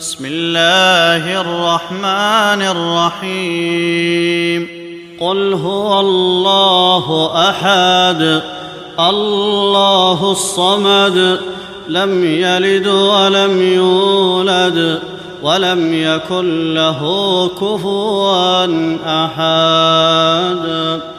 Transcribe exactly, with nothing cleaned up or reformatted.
بسم الله الرحمن الرحيم قل هو الله أحد الله الصمد لم يلد ولم يولد ولم يكن له كفوا أحد